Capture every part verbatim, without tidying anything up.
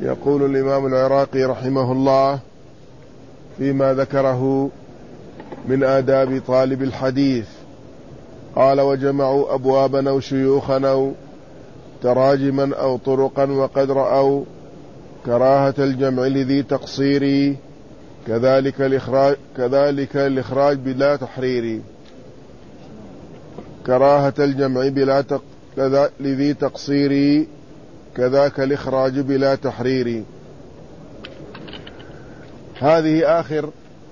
يقول الإمام العراقي رحمه الله فيما ذكره من آداب طالب الحديث، قال: وجمعوا أبوابا أو شيوخا أو تراجما أو طرقا وقد رأوا كراهة الجمع لذي تقصير، كذلك الإخراج, كذلك الإخراج بلا تحرير. كراهة الجمع بلا تق... لذي تقصير، كذاك الإخراج بلا تحرير. هذه آخر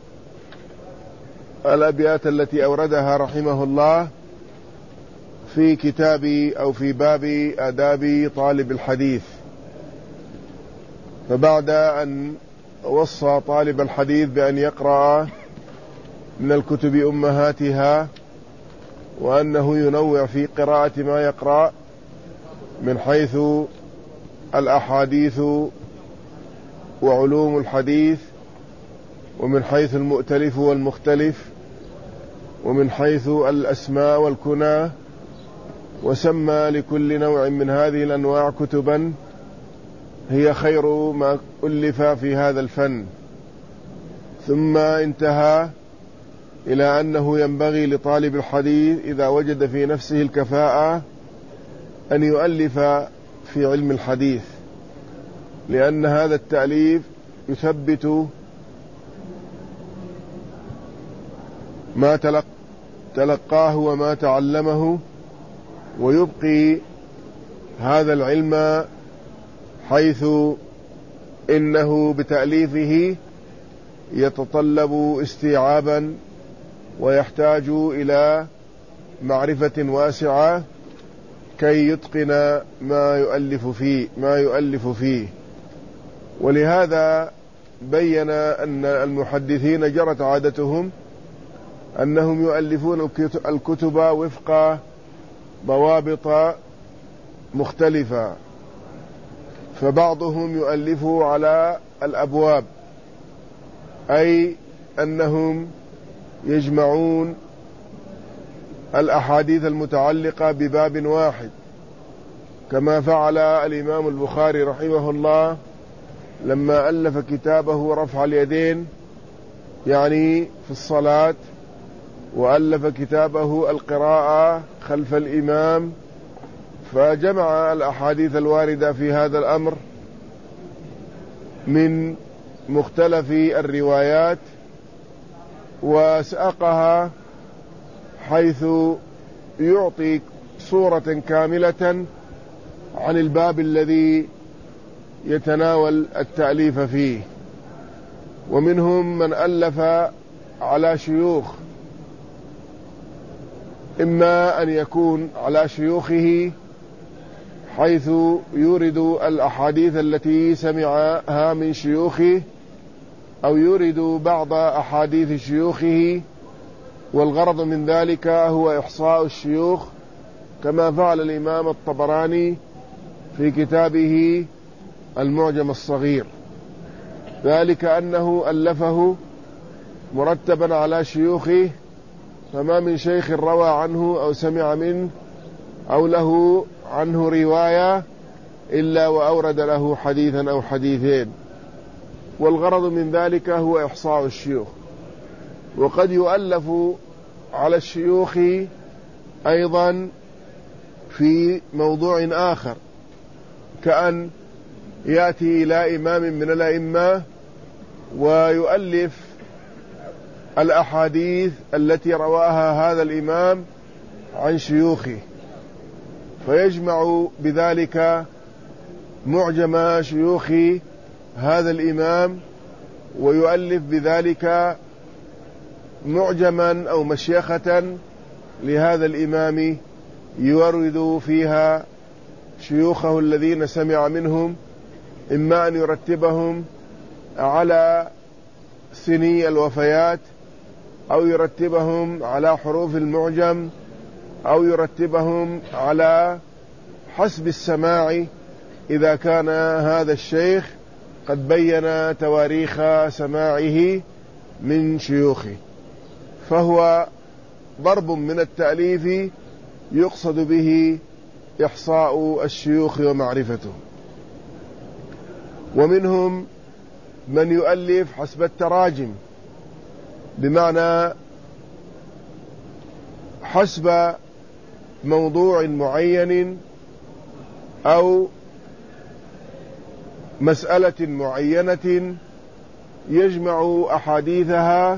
الأبيات التي أوردها رحمه الله في كتاب أو في باب آداب طالب الحديث. فبعد أن وصى طالب الحديث بأن يقرأ من الكتب أمهاتها، وأنه ينوع في قراءة ما يقرأ من حيث الأحاديث وعلوم الحديث، ومن حيث المؤتلف والمختلف، ومن حيث الأسماء والكنى، وسمى لكل نوع من هذه الأنواع كتبا هي خير ما ألف في هذا الفن. ثم انتهى إلى أنه ينبغي لطالب الحديث إذا وجد في نفسه الكفاءة أن يؤلف في علم الحديث، لأن هذا التأليف يثبت ما تلقاه وما تعلمه، ويبقي هذا العلم، حيث إنه بتأليفه يتطلب استيعابا ويحتاج إلى معرفة واسعة كي يتقن ما يؤلف فيه ما يؤلف فيه. ولهذا بين أن المحدثين جرت عادتهم أنهم يؤلفون الكتب وفق ضوابط مختلفة، فبعضهم يؤلف على الأبواب، أي أنهم يجمعون الأحاديث المتعلقة بباب واحد، كما فعل الإمام البخاري رحمه الله لما ألف كتابه رفع اليدين، يعني في الصلاة، وألف كتابه القراءة خلف الإمام، فجمع الأحاديث الواردة في هذا الأمر من مختلف الروايات وساقها حيث يعطي صورة كاملة عن الباب الذي يتناول التأليف فيه. ومنهم من ألف على شيوخ، إما أن يكون على شيوخه حيث يورد الأحاديث التي سمعها من شيوخه، أو يورد بعض أحاديث شيوخه، والغرض من ذلك هو إحصاء الشيوخ، كما فعل الإمام الطبراني في كتابه المعجم الصغير، ذلك أنه ألفه مرتبا على شيوخه، فما من شيخ روى عنه أو سمع منه أو له عنه رواية إلا وأورد له حديثا أو حديثين، والغرض من ذلك هو إحصاء الشيوخ. وقد يؤلف على الشيوخ أيضا في موضوع آخر، كأن يأتي إلى إمام من الأئمة ويؤلف الأحاديث التي رواها هذا الإمام عن شيوخه، فيجمع بذلك معجم شيوخ هذا الإمام، ويؤلف بذلك معجما أو مشيخة لهذا الإمام يورد فيها شيوخه الذين سمع منهم، إما أن يرتبهم على سني الوفيات، أو يرتبهم على حروف المعجم، أو يرتبهم على حسب السماع، إذا كان هذا الشيخ قد بين تواريخ سماعه من شيوخه. فهو ضرب من التأليف يقصد به إحصاء الشيوخ ومعرفته. ومنهم من يؤلف حسب التراجم، بمعنى حسب موضوع معين أو مسألة معينة يجمع أحاديثها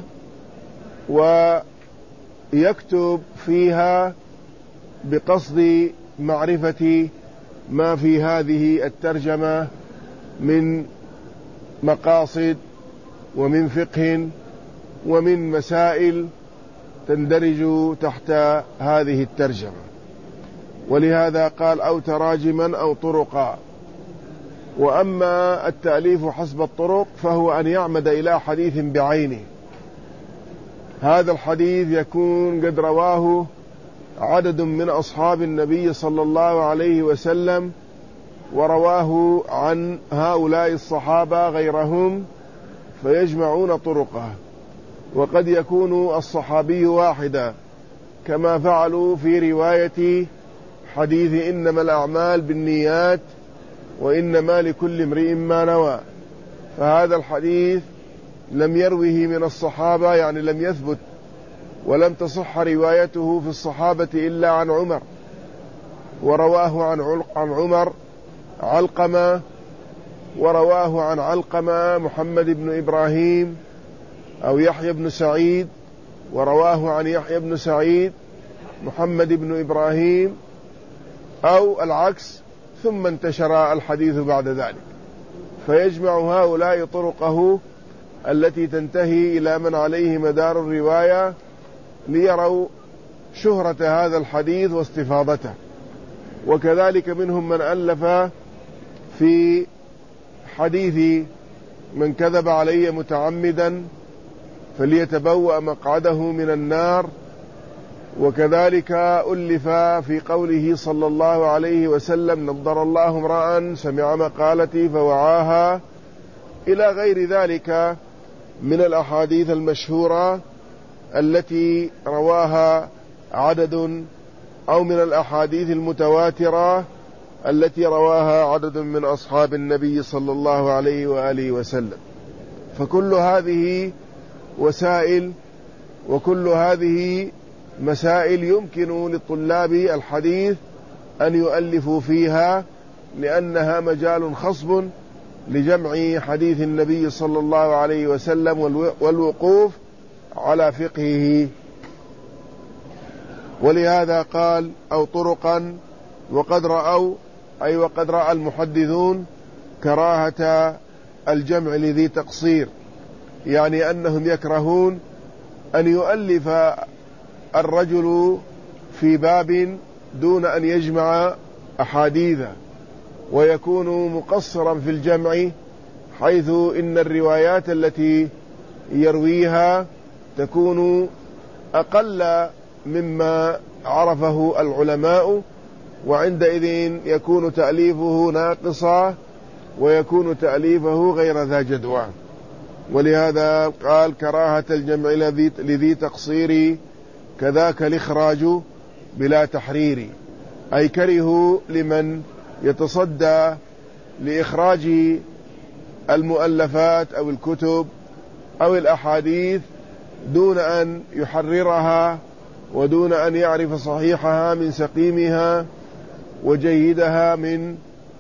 ويكتب فيها بقصد معرفة ما في هذه الترجمة من مقاصد ومن فقه ومن مسائل تندرج تحت هذه الترجمة. ولهذا قال أو تراجما أو طرقا. وأما التأليف حسب الطرق فهو أن يعمد إلى حديث بعينه، هذا الحديث يكون قد رواه عدد من أصحاب النبي صلى الله عليه وسلم، ورواه عن هؤلاء الصحابة غيرهم فيجمعون طرقه. وقد يكون الصحابي واحدا كما فعلوا في رواية حديث إنما الأعمال بالنيات وإنما لكل امرئ ما نوى، فهذا الحديث لم يروه من الصحابة، يعني لم يثبت ولم تصح روايته في الصحابة إلا عن عمر، ورواه عن عمر علقمة، ورواه عن علقمة محمد بن إبراهيم أو يحيى بن سعيد، ورواه عن يحيى بن سعيد محمد بن إبراهيم أو العكس، ثم انتشر الحديث بعد ذلك، فيجمع هؤلاء طرقه التي تنتهي إلى من عليه مدار الرواية ليروا شهرة هذا الحديث واستفاضته. وكذلك منهم من ألف في حديث من كذب علي متعمدا فليتبوأ مقعده من النار، وكذلك ألف في قوله صلى الله عليه وسلم نضر الله امرأ سمع مقالتي فوعاها، إلى غير ذلك من الأحاديث المشهورة التي رواها عدد، أو من الأحاديث المتواترة التي رواها عدد من أصحاب النبي صلى الله عليه وآله وسلم. فكل هذه وسائل وكل هذه مسائل يمكن لطلاب الحديث أن يؤلفوا فيها، لأنها مجال خصب لجمع حديث النبي صلى الله عليه وسلم والوقوف على فقهه. ولهذا قال أو طرقا. وقد رأوا أي وقد رأى المحدثون كراهة الجمع لذي تقصير، يعني أنهم يكرهون أن يؤلف الرجل في باب دون أن يجمع أحاديثه، ويكون مقصرا في الجمع، حيث إن الروايات التي يرويها تكون أقل مما عرفه العلماء، وعندئذ يكون تأليفه ناقصا ويكون تأليفه غير ذا جدوى. ولهذا قال كراهة الجمع لذي تقصير كذاك الإخراج بلا تحرير، أي كره لمن يتصدى لإخراج المؤلفات أو الكتب أو الأحاديث دون أن يحررها ودون أن يعرف صحيحها من سقيمها وجيدها من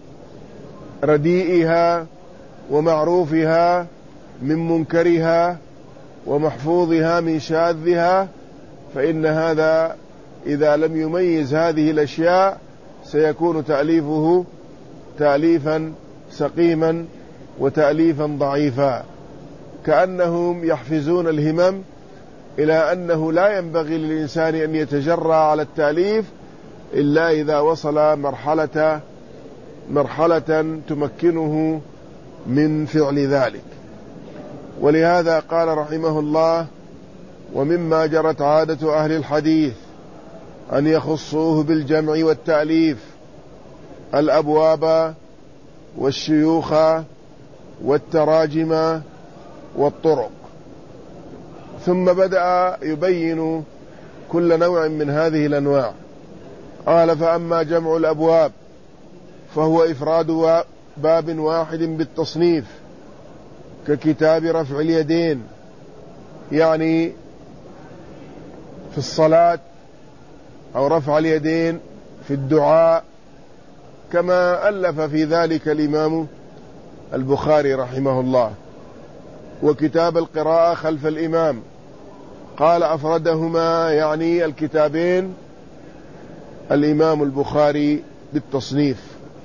رديئها ومعروفها من منكرها ومحفوظها من شاذها، فإن هذا إذا لم يميز هذه الأشياء سيكون تأليفه تأليفا سقيما وتأليفا ضعيفا، كأنهم يحفزون الهمم إلى أنه لا ينبغي للإنسان أن يتجرى على التأليف إلا إذا وصل مرحلة مرحلة تمكنه من فعل ذلك. ولهذا قال رحمه الله ومما جرت عادة أهل الحديث أن يخصوه بالجمع والتأليف الأبواب والشيوخ والتراجم والطرق. ثم بدأ يبين كل نوع من هذه الأنواع. قال فأما جمع الأبواب فهو إفراد باب واحد بالتصنيف ككتاب رفع اليدين، يعني في الصلاة، أو رفع اليدين في الدعاء، كما ألف في ذلك الإمام البخاري رحمه الله. وكتاب القراءة خلف الإمام، قال أفردهما يعني الكتابين الإمام البخاري بالتصنيف.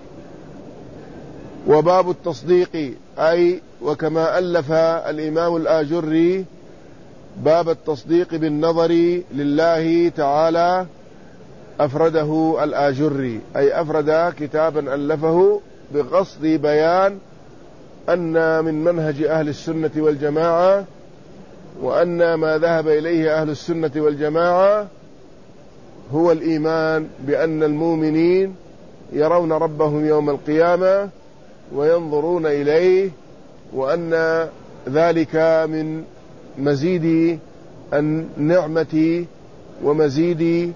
وباب التصديق، أي وكما ألف الإمام الآجري باب التصديق بالنظر لله تعالى، أفرده الآجري، أي أفرد كتابا ألفه بقصد بيان أن من منهج أهل السنة والجماعة، وأن ما ذهب إليه أهل السنة والجماعة هو الإيمان بأن المؤمنين يرون ربهم يوم القيامة وينظرون إليه، وأن ذلك من مزيد النعمة ومزيد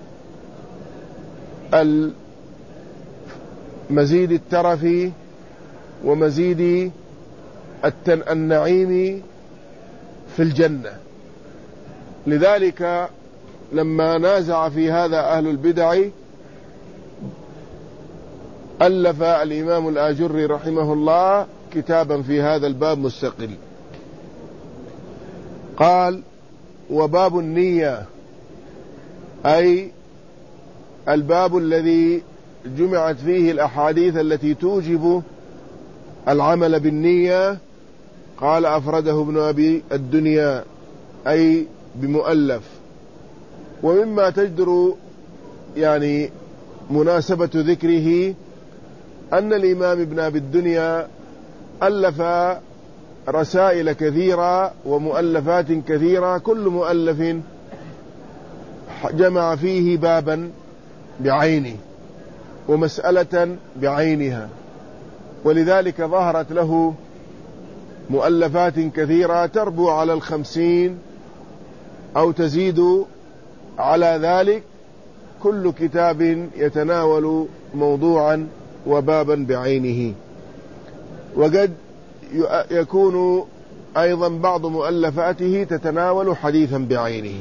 مزيد الترف ومزيد النعيم في الجنة. لذلك لما نازع في هذا أهل البدع ألف الإمام الآجري رحمه الله كتابا في هذا الباب مستقل. قال: وباب النية، أي الباب الذي جمعت فيه الأحاديث التي توجب العمل بالنية. قال: أفرده ابن أبي الدنيا، أي بمؤلف. ومما تجدر يعني مناسبة ذكره أن الإمام ابن أبي الدنيا ألف رسائل كثيرة ومؤلفات كثيرة، كل مؤلف جمع فيه بابا بعينه ومسألة بعينها، ولذلك ظهرت له مؤلفات كثيرة تربو على الخمسين أو تزيد على ذلك، كل كتاب يتناول موضوعا وبابا بعينه. وقد يكون أيضا بعض مؤلفاته تتناول حديثا بعينه.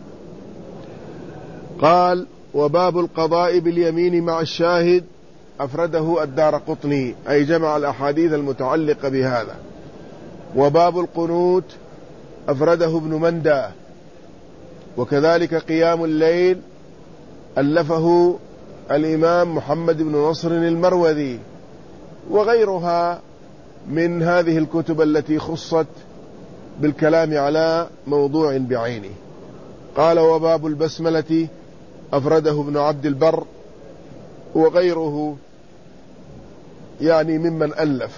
قال: وباب القضاء باليمين مع الشاهد، أفرده الدارقطني، أي جمع الأحاديث المتعلقة بهذا. وباب القنوت أفرده ابن مندى. وكذلك قيام الليل ألفه الإمام محمد بن نصر المروذي، وغيرها من هذه الكتب التي خصت بالكلام على موضوع بعينه. قال: وباب البسملة أفرده ابن عبد البر وغيره يعني ممن ألف.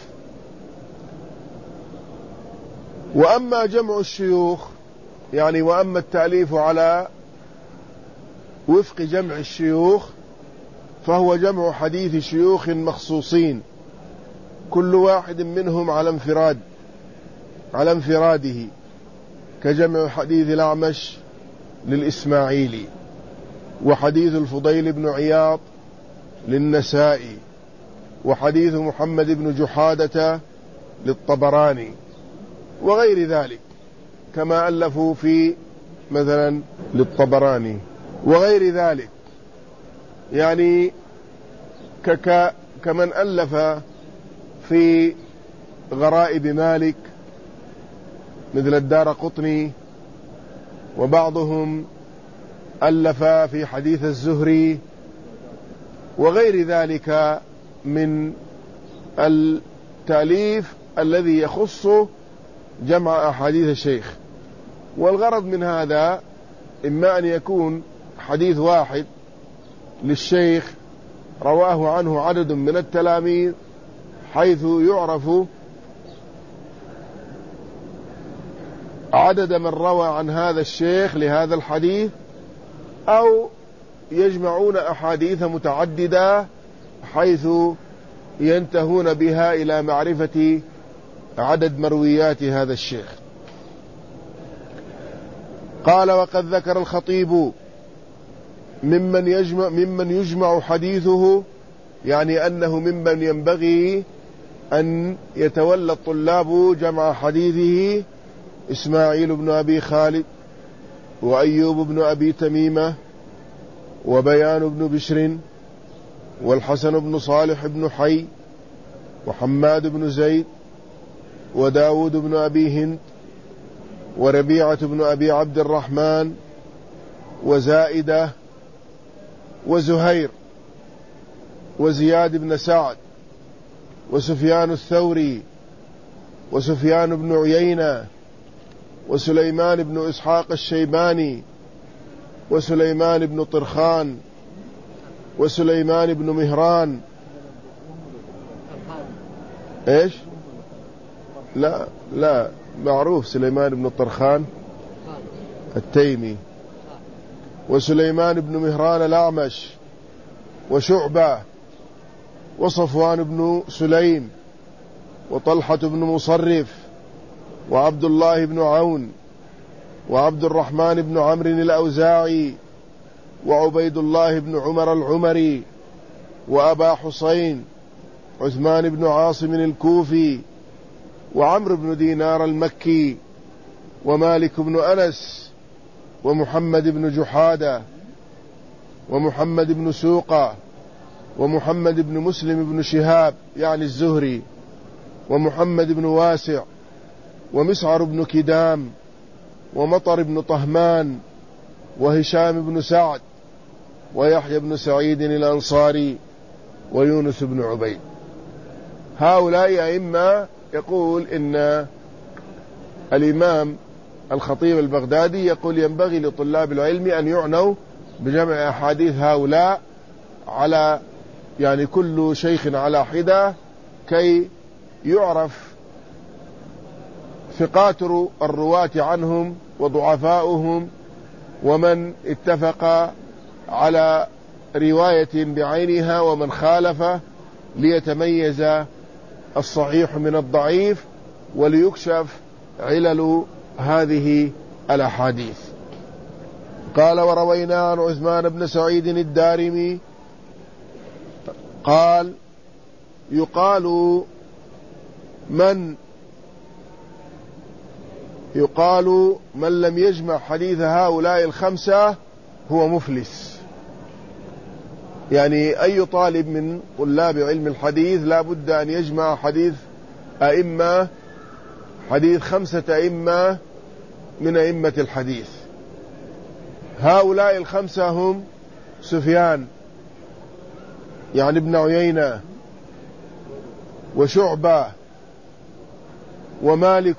وأما جمع الشيوخ، يعني وأما التأليف على وفق جمع الشيوخ، فهو جمع حديث شيوخ مخصوصين كل واحد منهم على انفراد على انفراده، كجمع حديث الأعمش للإسماعيلي، وحديث الفضيل بن عياض للنسائي، وحديث محمد بن جحادة للطبراني، وغير ذلك، كما ألفوا في مثلا للطبراني وغير ذلك، يعني كك كمن ألف في غرائب مالك مثل الدارقطني، وبعضهم ألف في حديث الزهري، وغير ذلك من التأليف الذي يخص جمع أحاديث الشيخ. والغرض من هذا إما أن يكون حديث واحد للشيخ رواه عنه عدد من التلاميذ حيث يعرف عدد من روى عن هذا الشيخ لهذا الحديث، أو يجمعون أحاديث متعددة حيث ينتهون بها إلى معرفة عدد مرويات هذا الشيخ. قال: وقد ذكر الخطيب ممن يجمع, ممن يجمع حديثه، يعني أنه ممن ينبغي أن يتولى الطلاب جمع حديثه إسماعيل بن أبي خالد وأيوب بن أبي تميمة وبيان بن بشر والحسن بن صالح بن حي وحماد بن زيد وداود بن أبي هند وربيعة بن أبي عبد الرحمن وزائدة وزهير وزياد بن سعد وسفيان الثوري وسفيان بن عيينة وسليمان بن إسحاق الشيباني وسليمان بن طرخان وسليمان بن مهران. ايش؟ لا لا معروف سليمان بن طرخان التيمي وسليمان بن مهران الأعمش وشعبة وصفوان بن سليم وطلحة بن مصرف وعبد الله بن عون وعبد الرحمن بن عمرو الأوزاعي وعبيد الله بن عمر العمري وأبا حسين عثمان بن عاصم الكوفي وعمرو بن دينار المكي ومالك بن أنس ومحمد بن جحادة ومحمد بن سوقة ومحمد بن مسلم بن شهاب يعني الزهري ومحمد بن واسع ومسعر بن كدام ومطر بن طهمان وهشام بن سعد ويحيى بن سعيد الأنصاري ويونس بن عبيد. هؤلاء أئمة يقول إن الإمام الخطيب البغدادي يقول ينبغي لطلاب العلم أن يعنوا بجمع أحاديث هؤلاء على يعني كل شيخ على حدة كي يعرف ثقات الرواة عنهم وضعفاؤهم ومن اتفق على رواية بعينها ومن خالف ليتميز الصحيح من الضعيف وليكشف علل هذه الأحاديث. قال وروينا عن عثمان بن سعيد الدارمي قال يقال من يقال من لم يجمع حديث هؤلاء الخمسة هو مفلس. يعني أي طالب من طلاب علم الحديث لا بد أن يجمع حديث أئمة حديث خمسة أئمة من أئمة الحديث. هؤلاء الخمسة هم سفيان يعني ابن عيينة وشعبة ومالك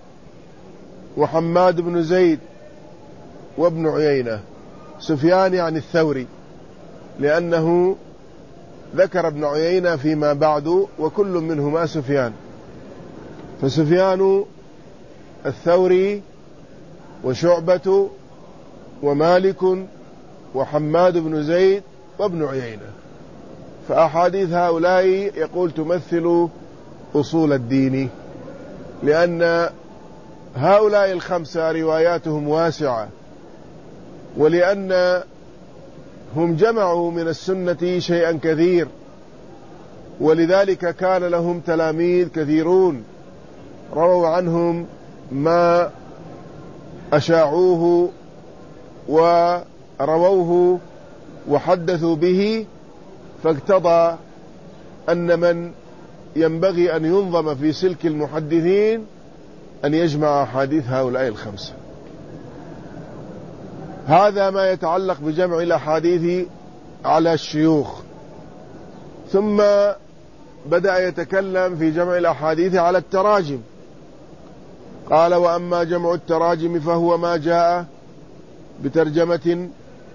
وحماد بن زيد وابن عيينة. سفيان يعني الثوري لأنه ذكر ابن عيينة فيما بعد وكل منهما سفيان، فسفيان الثوري وشعبة ومالك وحماد بن زيد وابن عيينة. فأحاديث هؤلاء يقول تمثل أصول الدين، لأن هؤلاء الخمسة رواياتهم واسعة، ولأن هم جمعوا من السنة شيئا كثير، ولذلك كان لهم تلاميذ كثيرون رووا عنهم ما أشاعوه ورووه وحدثوا به، فاقتضى أن من ينبغي أن ينظم في سلك المحدثين أن يجمع أحاديث هؤلاء الخمسة. هذا ما يتعلق بجمع الأحاديث على الشيوخ. ثم بدأ يتكلم في جمع الأحاديث على التراجم. قال وأما جمع التراجم فهو ما جاء بترجمة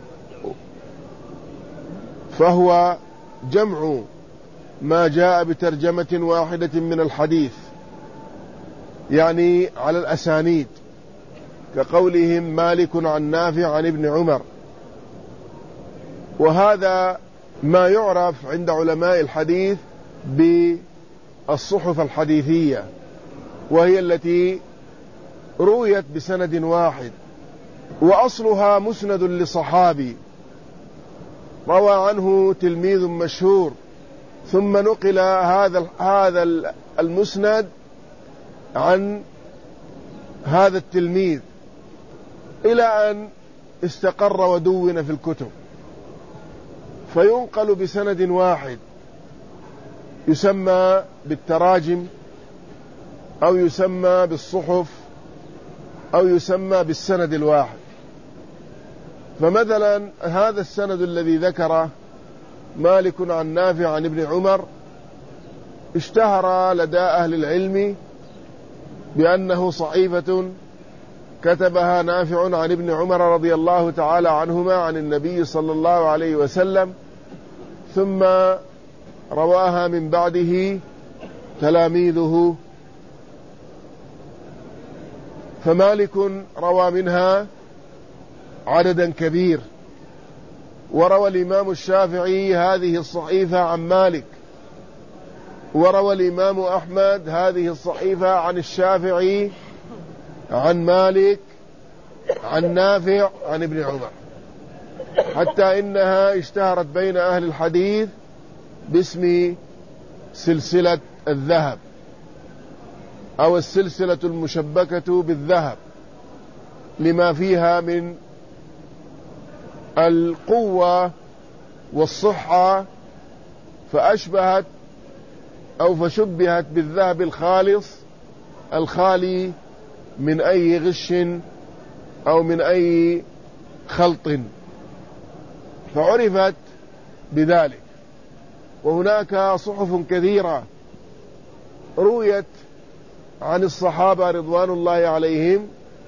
فهو جمع ما جاء بترجمة واحدة من الحديث، يعني على الأسانيد، كقولهم مالك عن نافع عن ابن عمر. وهذا ما يعرف عند علماء الحديث بالصحف الحديثية، وهي التي رويت بسند واحد، وأصلها مسند لصحابي روى عنه تلميذ مشهور ثم نقل هذا هذا المسند عن هذا التلميذ إلى أن استقر ودون في الكتب، فينقل بسند واحد يسمى بالتراجم أو يسمى بالصحف أو يسمى بالسند الواحد. فمثلا هذا السند الذي ذكره مالك عن نافع عن ابن عمر اشتهر لدى أهل العلم بأنه صحيفة كتبها نافع عن ابن عمر رضي الله تعالى عنهما عن النبي صلى الله عليه وسلم، ثم رواها من بعده تلاميذه. فمالك روى منها عددا كبير، وروى الإمام الشافعي هذه الصحيفة عن مالك، وروى الإمام أحمد هذه الصحيفة عن الشافعي عن مالك عن نافع عن ابن عمر، حتى إنها اشتهرت بين أهل الحديث باسم سلسلة الذهب أو السلسلة المشبكة بالذهب، لما فيها من القوة والصحة، فأشبهت أو فشبهت بالذهب الخالص الخالي من أي غش أو من أي خلط، فعرفت بذلك. وهناك صحف كثيرة رويت عن الصحابة رضوان الله عليهم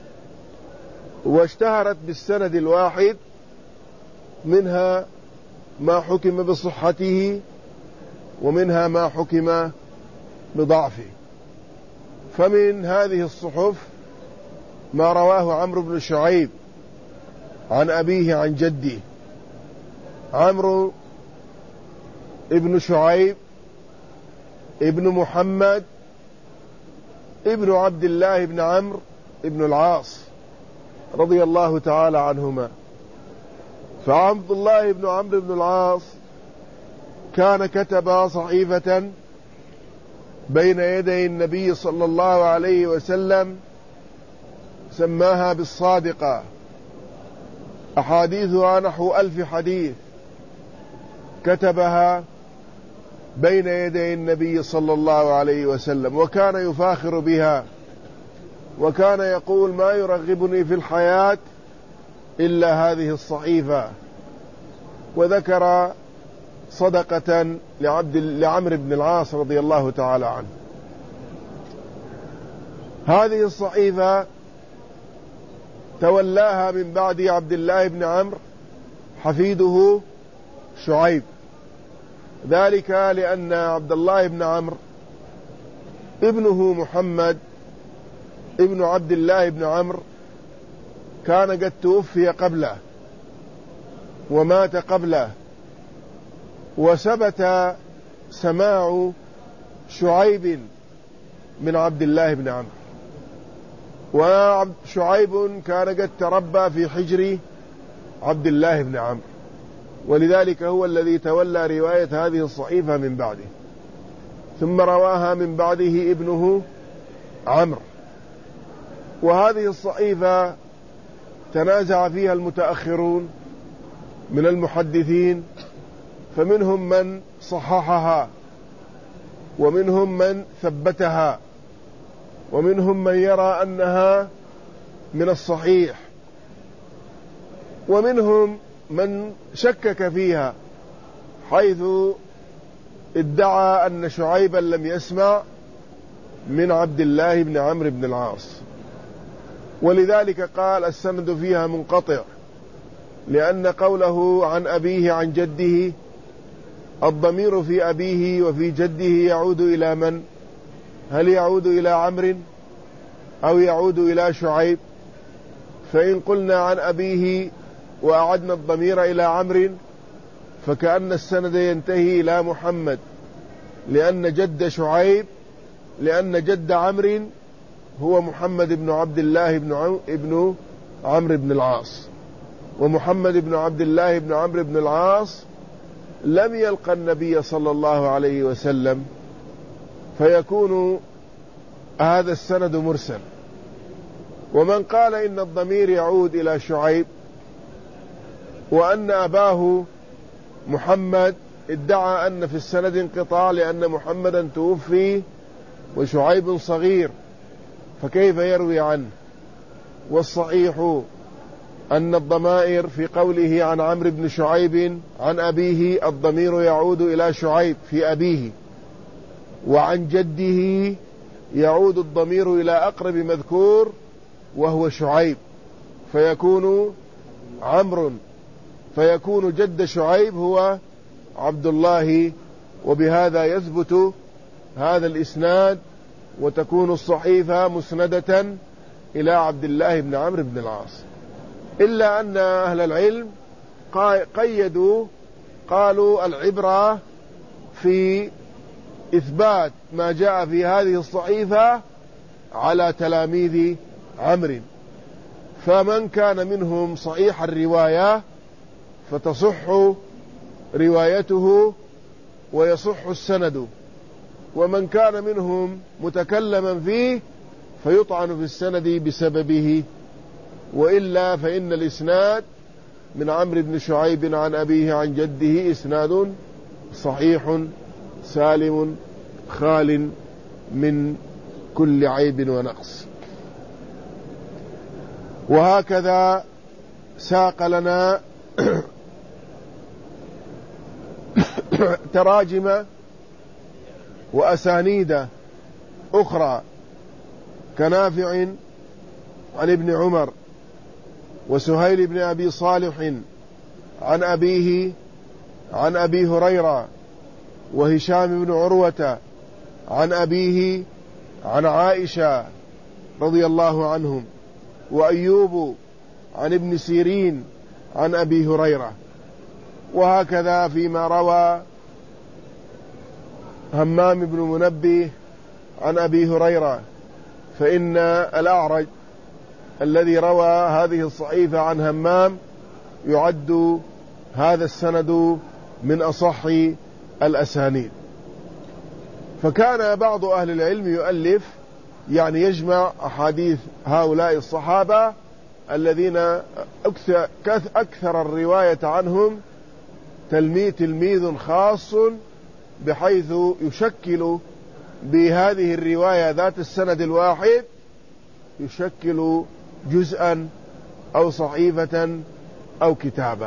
واشتهرت بالسند الواحد، منها ما حكم بصحته ومنها ما حكم بضعفه. فمن هذه الصحف ما رواه عمرو بن شعيب عن أبيه عن جده. عمرو ابن شعيب ابن محمد ابن عبد الله بن عمرو ابن العاص رضي الله تعالى عنهما. فعبد الله بن عمرو بن العاص كان كتب صحيفة بين يدي النبي صلى الله عليه وسلم سماها بالصادقة، أحاديثها نحو ألف حديث كتبها بين يدي النبي صلى الله عليه وسلم، وكان يفاخر بها، وكان يقول ما يرغبني في الحياة إلا هذه الصحيفة. وذكر صدقة لعبد لعمرو بن العاص رضي الله تعالى عنه. هذه الصحيفة تولاها من بعد عبد الله بن عمرو حفيده شعيب، ذلك لأن عبد الله بن عمرو ابنه محمد ابن عبد الله بن عمرو كان قد توفي قبله ومات قبله، وثبت سماع شعيب من عبد الله بن عمرو، وشعيب كان قد تربى في حجر عبد الله بن عمرو، ولذلك هو الذي تولى رواية هذه الصحيفة من بعده، ثم رواها من بعده ابنه عمرو. وهذه الصحيفة تنازع فيها المتأخرون من المحدثين، فمنهم من صححها ومنهم من ثبتها ومنهم من يرى أنها من الصحيح ومنهم من شكك فيها، حيث ادعى أن شعيبا لم يسمع من عبد الله بن عمرو بن العاص، ولذلك قال السند فيها منقطع، لأن قوله عن أبيه عن جده الضمير في أبيه وفي جده يعود إلى من؟ هل يعود إلى عمرو أو يعود إلى شعيب؟ فإن قلنا عن أبيه وأعدنا الضمير إلى عمرو فكأن السند ينتهي إلى محمد، لأن جد شعيب لأن جد عمرو هو محمد بن عبد الله بن ابن عمرو بن العاص، ومحمد بن عبد الله بن عمرو بن العاص لم يلق النبي صلى الله عليه وسلم، فيكون هذا السند مرسل. ومن قال إن الضمير يعود إلى شعيب وأن أباه محمد ادعى أن في السند انقطاع لأن محمدا توفي وشعيب صغير، فكيف يروي عنه؟ والصحيح أن الضمائر في قوله عن عمرو بن شعيب عن أبيه الضمير يعود إلى شعيب في أبيه، وعن جده يعود الضمير إلى أقرب مذكور وهو شعيب، فيكون عمرو، فيكون جد شعيب هو عبد الله، وبهذا يثبت هذا الإسناد وتكون الصحيفة مسندة إلى عبد الله بن عمرو بن العاص. إلا أن أهل العلم قيدوا، قالوا العبرة في إثبات ما جاء في هذه الصحيفة على تلاميذ عمرو، فمن كان منهم صحيح الرواية فتصح روايته ويصح السند، ومن كان منهم متكلما فيه فيطعن في السند بسببه، وإلا فإن الإسناد من عمرو بن شعيب عن أبيه عن جده إسناد صحيح سالم خال من كل عيب ونقص. وهكذا ساق لنا تراجم وأسانيد أخرى كنافع عن ابن عمر وسهيل بن أبي صالح عن أبيه عن أبي هريرة وهشام بن عروة عن أبيه عن عائشة رضي الله عنهم، وأيوب عن ابن سيرين عن أبي هريرة. وهكذا فيما روى همام بن منبه عن أبي هريرة، فإن الأعرج الذي روى هذه الصحيفة عن همام يعد هذا السند من أصح الأسانيد. فكان بعض أهل العلم يؤلف، يعني يجمع أحاديث هؤلاء الصحابة الذين أكثر, أكثر الرواية عنهم تلميذ خاص، بحيث يشكل بهذه الرواية ذات السند الواحد يشكل جزءا أو صحيفة أو كتابا.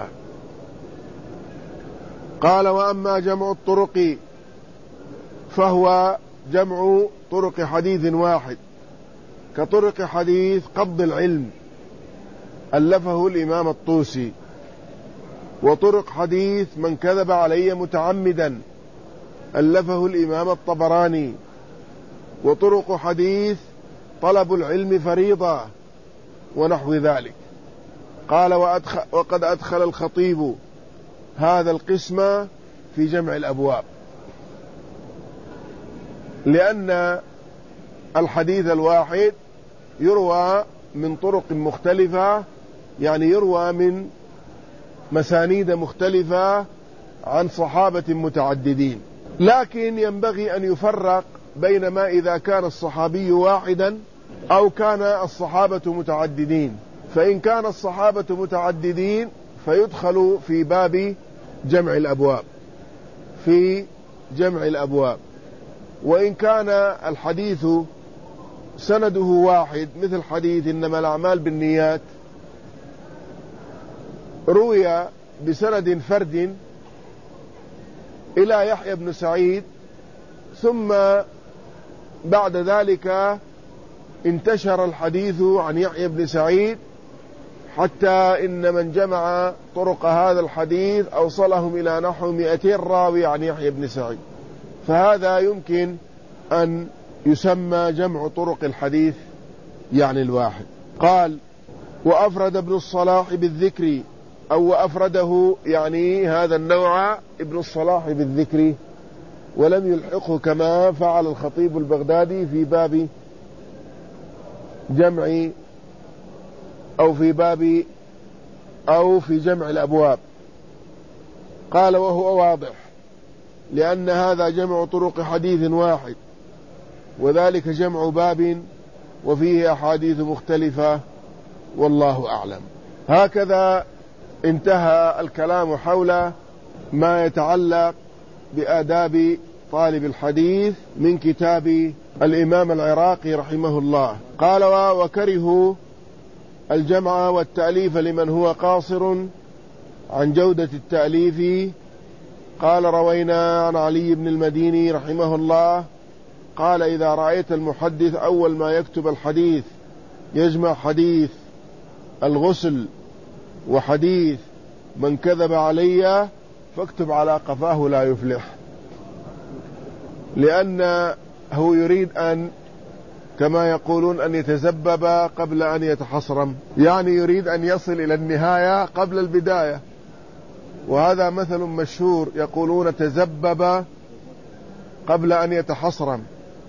قال: وأما جمع الطرق فهو جمع طرق حديث واحد، كطرق حديث قبض العلم ألفه الإمام الطوسي، وطرق حديث من كذب علي متعمدا ألفه الإمام الطبراني، وطرق حديث طلب العلم فريضة ونحو ذلك. قال: وأدخل وقد أدخل الخطيب هذا القسم في جمع الأبواب، لأن الحديث الواحد يروى من طرق مختلفة، يعني يروى من مسانيد مختلفة عن صحابة متعددين، لكن ينبغي أن يفرق بين ما إذا كان الصحابي واحدا أو كان الصحابة متعددين. فإن كان الصحابة متعددين فيدخل في باب جمع الأبواب في جمع الأبواب وإن كان الحديث سنده واحد مثل حديث إنما الأعمال بالنيات روي بسند فرد إلى يحيى بن سعيد، ثم بعد ذلك انتشر الحديث عن يحيى بن سعيد حتى إن من جمع طرق هذا الحديث أوصلهم إلى نحو مئتين راوي عن يحيى بن سعيد، فهذا يمكن أن يسمى جمع طرق الحديث يعني الواحد. قال: وأفرد ابن الصلاح بالذكر، أو أفرده يعني هذا النوع ابن الصلاح بالذكر، ولم يلحقه كما فعل الخطيب البغدادي في باب جمع أو في باب أو في جمع الأبواب. قال وهو واضح، لأن هذا جمع طرق حديث واحد، وذلك جمع باب وفيه أحاديث مختلفة، والله أعلم. هكذا انتهى الكلام حول ما يتعلق بآداب طالب الحديث من كتاب الإمام العراقي رحمه الله. قال وكرهوا الجمع والتأليف لمن هو قاصر عن جودة التأليف. قال روينا عن علي بن المديني رحمه الله قال إذا رأيت المحدث أول ما يكتب الحديث يجمع حديث الغسل وحديث من كذب علي فاكتب على قفاه لا يفلح، لأنه يريد أن كما يقولون أن يتزبب قبل أن يتحصرم، يعني يريد أن يصل إلى النهاية قبل البداية. وهذا مثل مشهور يقولون تزبب قبل أن يتحصرم،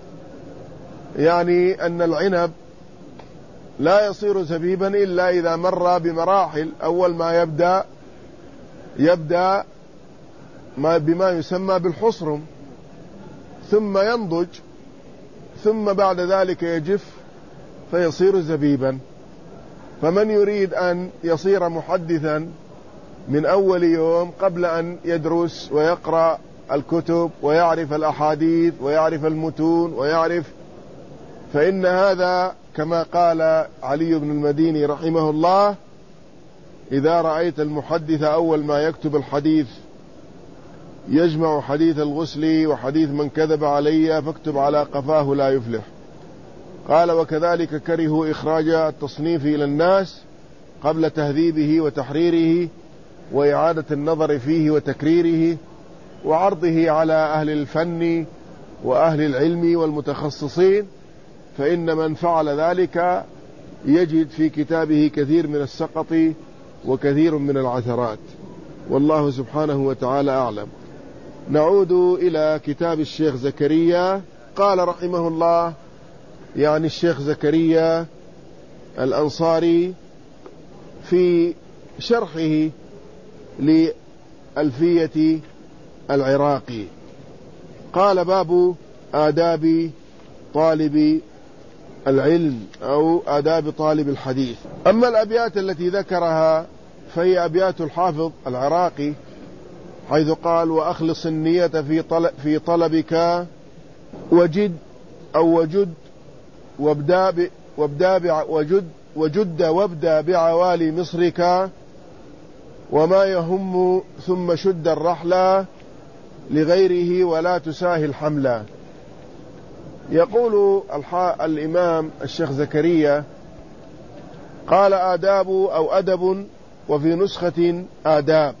يعني أن العنب لا يصير زبيبا إلا إذا مر بمراحل. أول ما يبدأ يبدأ ما بما يسمى بالحصرم، ثم ينضج، ثم بعد ذلك يجف فيصير زبيبا. فمن يريد أن يصير محدثا من أول يوم قبل أن يدرس ويقرأ الكتب ويعرف الأحاديث ويعرف المتون ويعرف، فإن هذا كما قال علي بن المديني رحمه الله إذا رأيت المحدث أول ما يكتب الحديث يجمع حديث الغسل وحديث من كذب علي فاكتب على قفاه لا يفلح. قال وكذلك كرهوا إخراج التصنيف إلى الناس قبل تهذيبه وتحريره وإعادة النظر فيه وتكريره وعرضه على أهل الفن وأهل العلم والمتخصصين، فإن من فعل ذلك يجد في كتابه كثير من السقط وكثير من العثرات، والله سبحانه وتعالى أعلم. نعود إلى كتاب الشيخ زكريا. قال رحمه الله، يعني الشيخ زكريا الأنصاري في شرحه لألفية العراقي، قال باب آداب طالب العلم أو آداب طالب الحديث. أما الأبيات التي ذكرها فهي أبيات الحافظ العراقي، حيث قال وأخلص النية في طلب في طلبك وجد أو وجد وابدأ وابدأ وجد وجد وابدأ بعوالي مصرك وما يهم ثم شد الرحلة لغيره ولا تساهل حملا. يقول الإمام الشيخ زكريا قال آداب أو أدب، وفي نسخة آداب،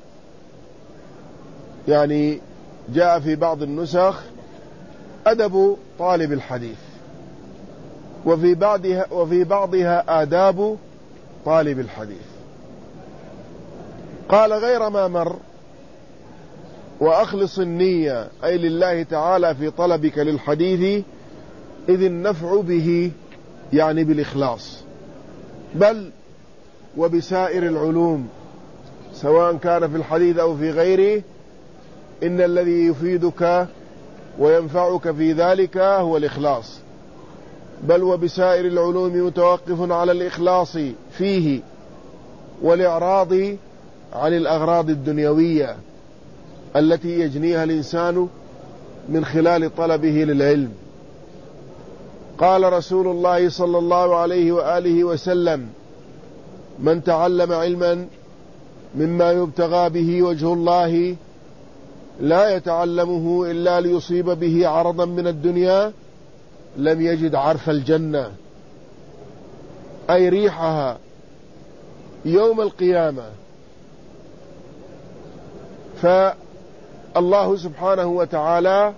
يعني جاء في بعض النسخ أدب طالب الحديث، وفي بعضها, وفي بعضها آداب طالب الحديث. قال غير ما مر وأخلص النية أي لله تعالى في طلبك للحديث، إذ النفع به يعني بالإخلاص، بل وبسائر العلوم سواء كان في الحديث أو في غيره، إن الذي يفيدك وينفعك في ذلك هو الإخلاص، بل وبسائر العلوم متوقف على الإخلاص فيه والإعراض عن الأغراض الدنيوية التي يجنيها الإنسان من خلال طلبه للعلم. قال رسول الله صلى الله عليه وآله وسلم من تعلم علما مما يبتغى به وجه الله لا يتعلمه إلا ليصيب به عرضا من الدنيا لم يجد عرف الجنة، أي ريحها يوم القيامة. فالله سبحانه وتعالى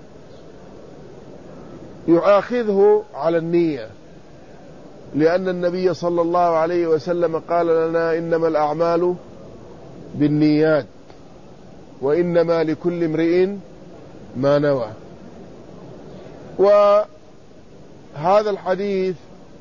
يؤاخذه على النية، لأن النبي صلى الله عليه وسلم قال لنا إنما الأعمال بالنيات وإنما لكل امرئ ما نوى. وهذا الحديث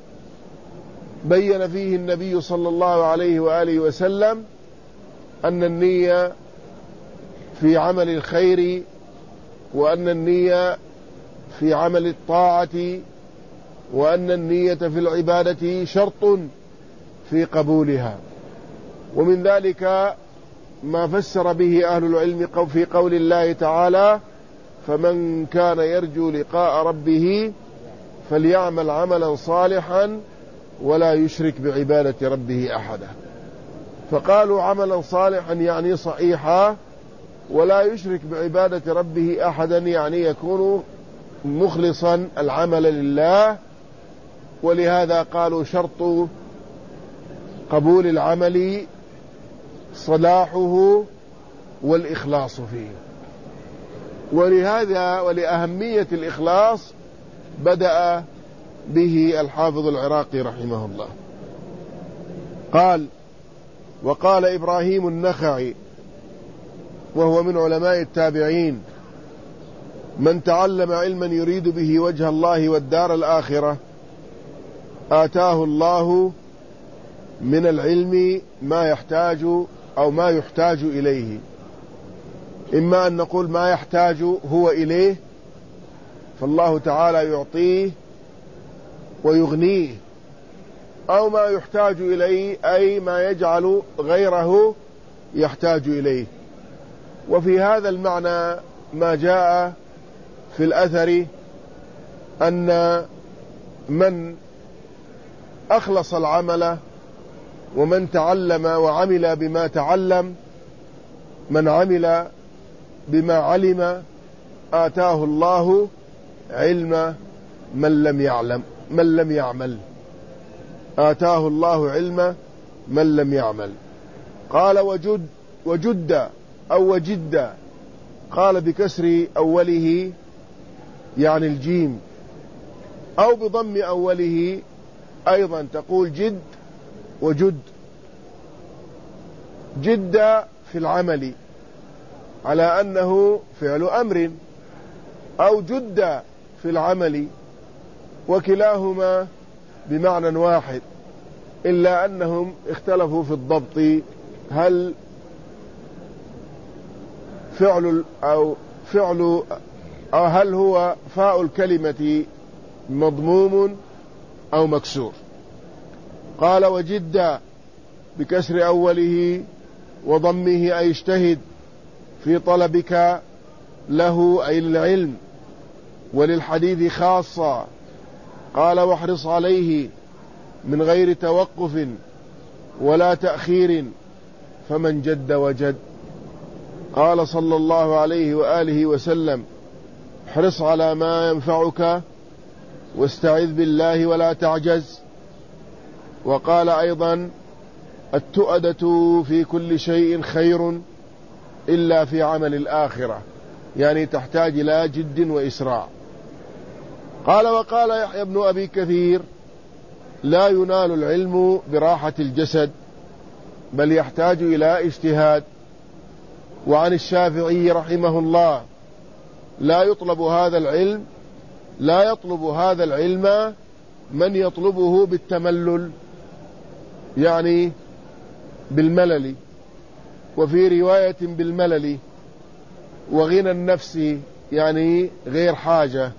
بين فيه النبي صلى الله عليه وآله وسلم أن النية في عمل الخير، وأن النية في عمل الطاعة، وأن النية في العبادة شرط في قبولها. ومن ذلك ما فسر به أهل العلم في قول الله تعالى: فمن كان يرجو لقاء ربه فليعمل عملا صالحا ولا يشرك بعبادة ربه أحدا. فقالوا عملا صالحا يعني صحيحا، ولا يشرك بعبادة ربه أحدا يعني يكون مخلصا العمل لله. ولهذا قالوا شرط قبول العمل صلاحه والإخلاص فيه. ولهذا ولأهمية الإخلاص بدأ به الحافظ العراقي رحمه الله. قال: وقال إبراهيم النخعي وهو من علماء التابعين: من تعلم علما يريد به وجه الله والدار الآخرة آتاه الله من العلم ما يحتاج أو ما يحتاج إليه. إما أن نقول ما يحتاج هو إليه، فالله تعالى يعطيه ويغنيه، أو ما يحتاج إليه أي ما يجعل غيره يحتاج إليه. وفي هذا المعنى ما جاء في الأثر أن من أخلص العمل ومن تعلم وعمل بما تعلم، من عمل بما علم آتاه الله علم من لم يعلم من لم يعمل آتاه الله علم من لم يعمل. قال: وجد وجد أو وجد، قال بكسر أوله يعني الجيم، أو بضم أوله أيضا تقول جد وجد. جد في العمل على أنه فعل أمر، أو جد في العمل، وكلاهما بمعنى واحد، إلا أنهم اختلفوا في الضبط، هل فعل أو فعل أو هل هو فاء الكلمة مضموم أو مكسور. قال: وجد بكسر أوله وضمه أي اجتهد في طلبك له أي العلم. وللحديث خاصة قال: واحرص عليه من غير توقف ولا تأخير فمن جد وجد. قال صلى الله عليه وآله وسلم: احرص على ما ينفعك واستعذ بالله ولا تعجز. وقال أيضا: التؤدة في كل شيء خير إلا في عمل الآخرة، يعني تحتاج إلى جد وإسراع. قال: وقال يحيى بن أبي كثير: لا ينال العلم براحة الجسد بل يحتاج إلى اجتهاد. وعن الشافعي رحمه الله: لا يطلب هذا العلم لا يطلب هذا العلم من يطلبه بالتملل، يعني بالملل، وفي رواية بالملل، وغنى النفس يعني غير حاجة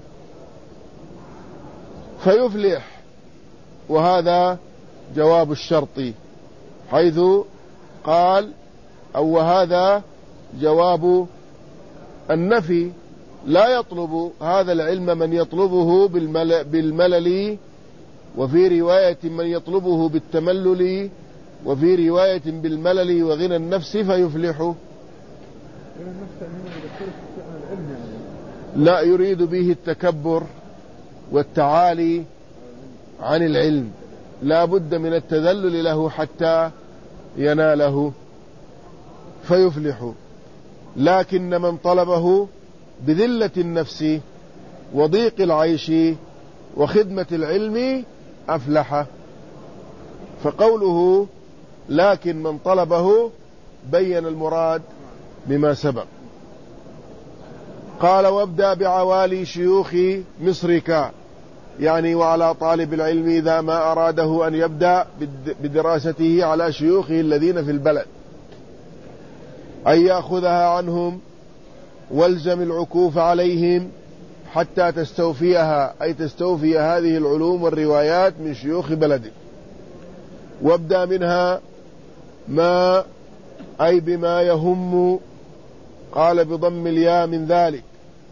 فيفلح. وهذا جواب الشرط، حيث قال أو وهذا جواب النفي: لا يطلب هذا العلم من يطلبه بالملل، وفي رواية من يطلبه بالتملل، وفي رواية بالملل وغنى النفس فيفلح. لا يريد به التكبر والتعالي عن العلم، لا بد من التذلل له حتى يناله فيفلح. لكن من طلبه بذلة النفس وضيق العيش وخدمة العلم أفلح. فقوله لكن من طلبه بين المراد بما سبق. قال: وابدأ بعوالي شيوخ مصرك، يعني وعلى طالب العلم إذا ما أراده أن يبدأ بدراسته على شيوخه الذين في البلد، أن يأخذها عنهم والزم العكوف عليهم حتى تستوفيها، أي تستوفي هذه العلوم والروايات من شيوخ بلدك، وابدأ منها ما أي بما يهم، قال بضم الياء من ذلك،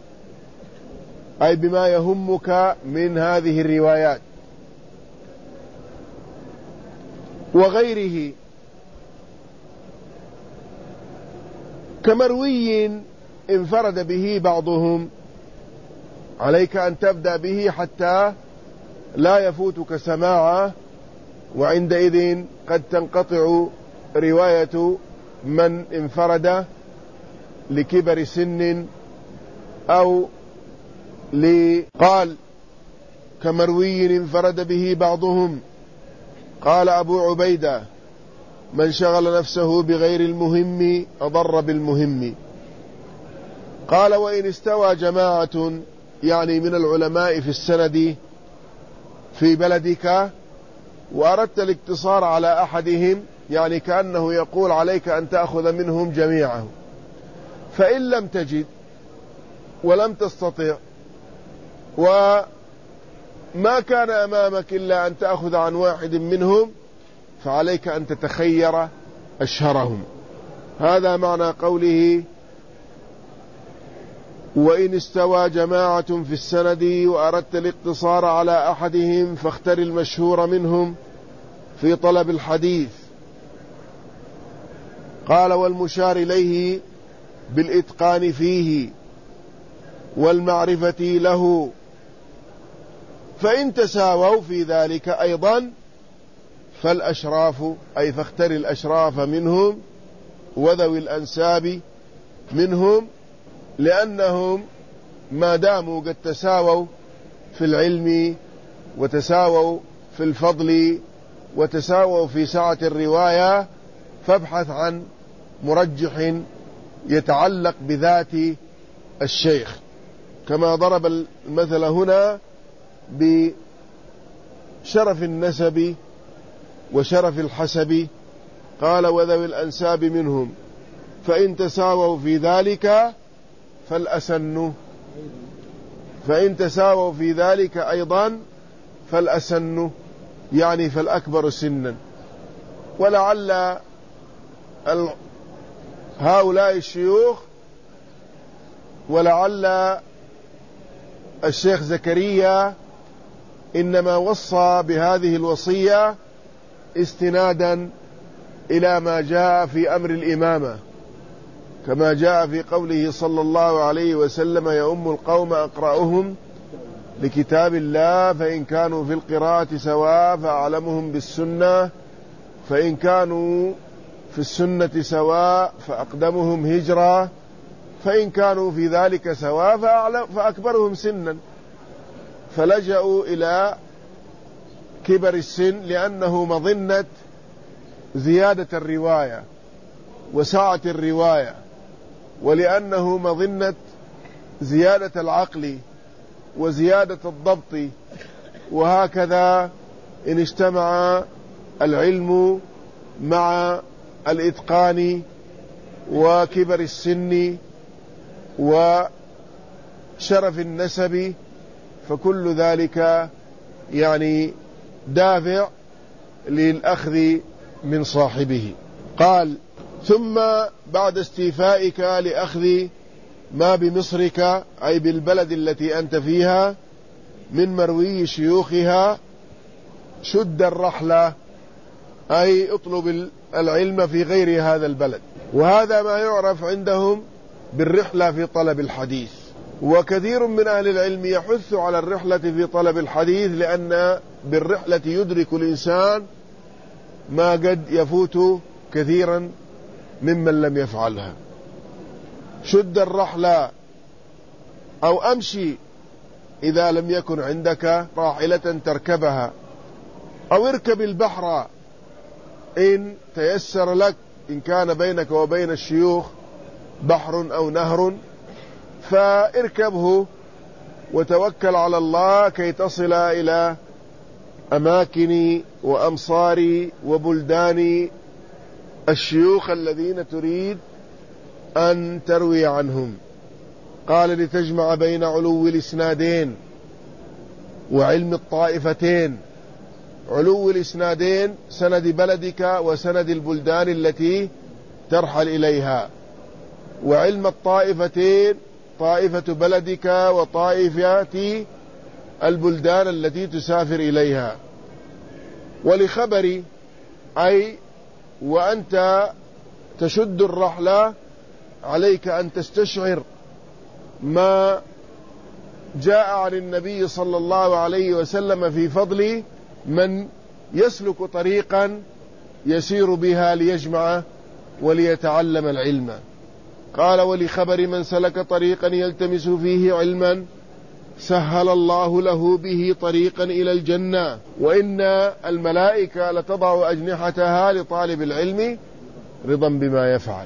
أي بما يهمك من هذه الروايات وغيره، كمروي انفرد به بعضهم، عليك أن تبدأ به حتى لا يفوتك سماعه، وعندئذ قد تنقطع رواية من انفرد لكبر سن أو لقال كمروي انفرد به بعضهم. قال أبو عبيدة: من شغل نفسه بغير المهم أضر بالمهم. قال: وإن استوى جماعة، يعني من العلماء في السند في بلدك، وأردت الاقتصار على أحدهم، يعني كأنه يقول عليك أن تأخذ منهم جميعهم، فإن لم تجد ولم تستطع وما كان أمامك إلا أن تأخذ عن واحد منهم، فعليك أن تتخير أشهرهم. هذا معنى قوله: وإن استوى جماعة في السند وأردت الاقتصار على أحدهم فاختر المشهور منهم في طلب الحديث. قال: والمشار إليه بالإتقان فيه والمعرفة له، فإن تساووا في ذلك أيضا فالأشراف، أي فاختر الأشراف منهم وذوي الأنساب منهم، لأنهم ما داموا قد تساووا في العلم وتساووا في الفضل وتساووا في سعة الرواية، فابحث عن مرجح يتعلق بذات الشيخ، كما ضرب المثل هنا بشرف النسب وشرف الحسب. قال: وذوي الأنساب منهم، فإن تساووا في ذلك فالأسن، فإن تساووا في ذلك أيضا فالأسن، يعني فالأكبر سنا. ولعل هؤلاء الشيوخ، ولعل الشيخ زكريا إنما وصى بهذه الوصية استنادا إلى ما جاء في أمر الإمامة، كما جاء في قوله صلى الله عليه وسلم: يؤم القوم أقرأهم لكتاب الله، فإن كانوا في القراءة سواء فأعلمهم بالسنة، فإن كانوا في السنة سواء فأقدمهم هجرة، فإن كانوا في ذلك سواء فأكبرهم سنا. فلجأوا إلى كبر السن لأنه مظنة زيادة الرواية وسعة الرواية، ولأنه مظنة زيادة العقل وزيادة الضبط، وهكذا إن اجتمع العلم مع الإتقان وكبر السن وشرف النسب، فكل ذلك يعني دافع للأخذ من صاحبه. قال: ثم بعد استيفائك لأخذ ما بمصرك، أي بالبلد التي أنت فيها، من مروي شيوخها، شد الرحلة، أي اطلب العلم في غير هذا البلد. وهذا ما يعرف عندهم بالرحلة في طلب الحديث، وكثير من أهل العلم يحث على الرحلة في طلب الحديث، لأن بالرحلة يدرك الإنسان ما قد يفوت كثيرا ممن لم يفعلها. شد الرحلة أو أمشي إذا لم يكن عندك راحلة تركبها، أو اركب البحر إن تيسر لك، إن كان بينك وبين الشيوخ بحر أو نهر فاركبه وتوكل على الله كي تصل إلى أماكن وأمصار وبلدان الشيوخ الذين تريد أن تروي عنهم. قال لتجمع بين علو الإسنادين وعلم الطائفتين. علو الإسنادين سند بلدك وسند البلدان التي ترحل إليها، وعلم الطائفتين طائفة بلدك وطائفة البلدان التي تسافر إليها. ولخبري أي وأنت تشد الرحلة عليك أن تستشعر ما جاء عن النبي صلى الله عليه وسلم في فضل من يسلك طريقا يسير بها ليجمع وليتعلم العلم. قال ولخبر من سلك طريقا يلتمس فيه علما سهل الله له به طريقا إلى الجنة، وإن الملائكة لتضع أجنحتها لطالب العلم رضا بما يفعل.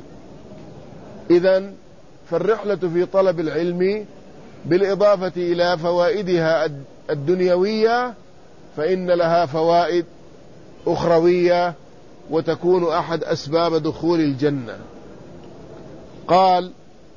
إذن فالرحلة في طلب العلم بالإضافة إلى فوائدها الدنيوية فإن لها فوائد أخروية وتكون أحد أسباب دخول الجنة. قال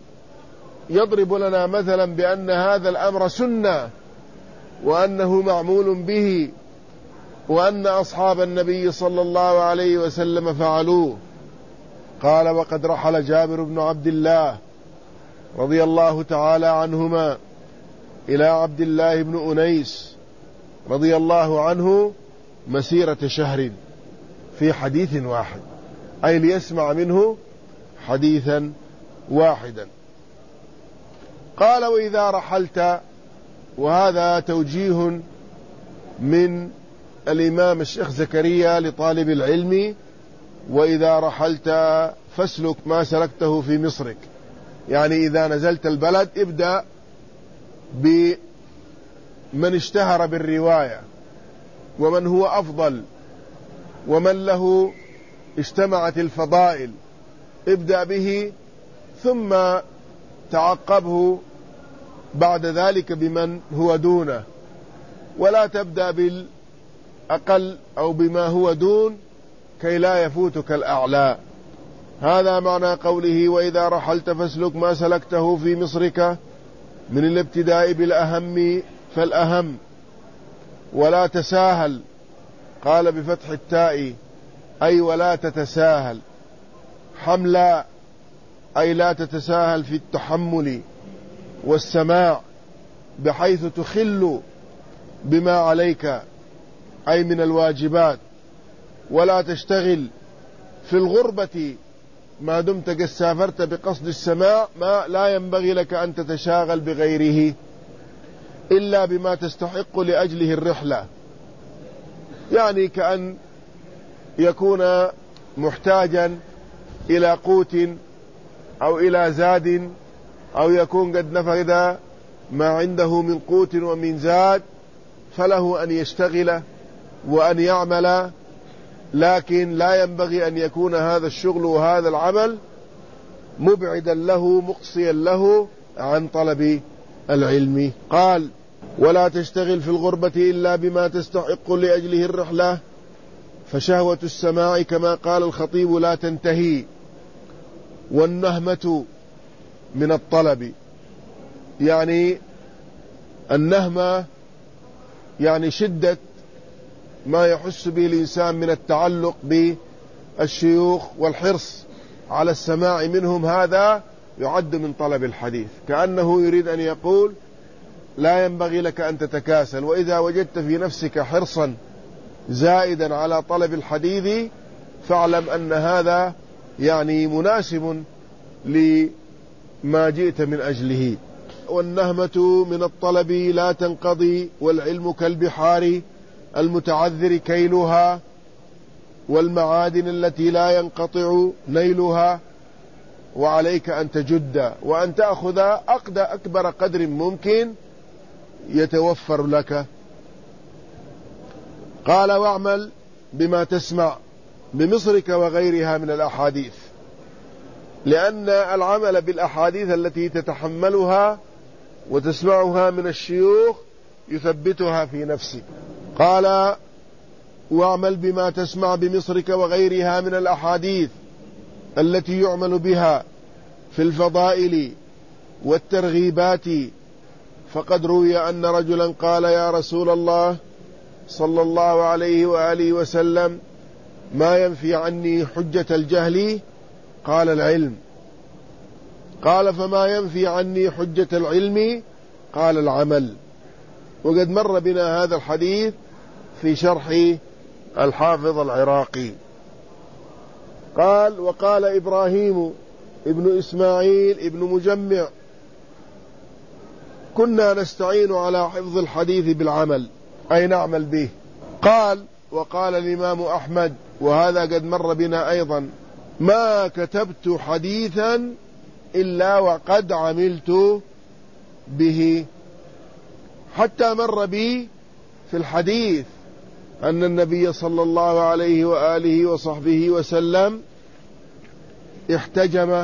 يضرب لنا مثلا بأن هذا الأمر سنة وأنه معمول به وأن أصحاب النبي صلى الله عليه وسلم فعلوه. قال وقد رحل جابر بن عبد الله رضي الله تعالى عنهما إلى عبد الله بن أنيس رضي الله عنه مسيرة شهر في حديث واحد، أي ليسمع منه حديثا واحدا. قال وإذا رحلت، وهذا توجيه من الإمام الشيخ زكريا لطالب العلم، وإذا رحلت فاسلك ما سلكته في مصرك، يعني إذا نزلت البلد ابدأ بمن اشتهر بالرواية ومن هو أفضل ومن له اجتمعت الفضائل، ابدأ به ثم تعقبه بعد ذلك بمن هو دونه، ولا تبدأ بالأقل أو بما هو دون كي لا يفوتك الأعلى. هذا معنى قوله وإذا رحلت فاسلك ما سلكته في مصرك من الابتداء بالأهم فالأهم، ولا تساهل. قال بفتح التاء أي ولا تتساهل، حملا أي لا تتساهل في التحمل والسماع بحيث تخل بما عليك أي من الواجبات، ولا تشتغل في الغربة ما دمت قد سافرت بقصد السماع، ما لا ينبغي لك أن تتشاغل بغيره إلا بما تستحق لأجله الرحلة، يعني كأن يكون محتاجا إلى قوت أو إلى زاد، أو يكون قد نفذ ما عنده من قوت ومن زاد فله أن يشتغل وأن يعمل، لكن لا ينبغي أن يكون هذا الشغل وهذا العمل مبعدا له مقصيا له عن طلب العلم. قال ولا تشتغل في الغربة إلا بما تستحق لأجله الرحلة، فشهوة السماع كما قال الخطيب لا تنتهي، والنهمة من الطلب، يعني النهمة يعني شدة ما يحس به الإنسان من التعلق بالشيوخ والحرص على السماع منهم، هذا يعد من طلب الحديث، كأنه يريد أن يقول لا ينبغي لك أن تتكاسل، وإذا وجدت في نفسك حرصا زائدا على طلب الحديث فاعلم أن هذا يعني مناسب لما جئت من أجله. والنهمة من الطلب لا تنقضي، والعلم كالبحار المتعذر كيلها، والمعادن التي لا ينقطع نيلها، وعليك أن تجد وأن تأخذ أقدى أكبر قدر ممكن يتوفر لك. قال واعمل بما تسمع بمصرك وغيرها من الأحاديث، لأن العمل بالأحاديث التي تتحملها وتسمعها من الشيوخ يثبتها في نفسك. قال واعمل بما تسمع بمصرك وغيرها من الأحاديث التي يعمل بها في الفضائل والترغيبات. فقد روي أن رجلا قال: يا رسول الله صلى الله عليه وآله وسلم، ما ينفي عني حجة الجهل؟ قال: العلم. قال: فما ينفي عني حجة العلم؟ قال: العمل. وقد مر بنا هذا الحديث في شرح الحافظ العراقي. قال: وقال إبراهيم ابن إسماعيل ابن مجمع: كنا نستعين على حفظ الحديث بالعمل، أي نعمل به. قال: وقال الإمام أحمد، وهذا قد مر بنا أيضا: ما كتبت حديثا إلا وقد عملت به. حتى مر بي في الحديث أن النبي صلى الله عليه وآله وصحبه وسلم احتجم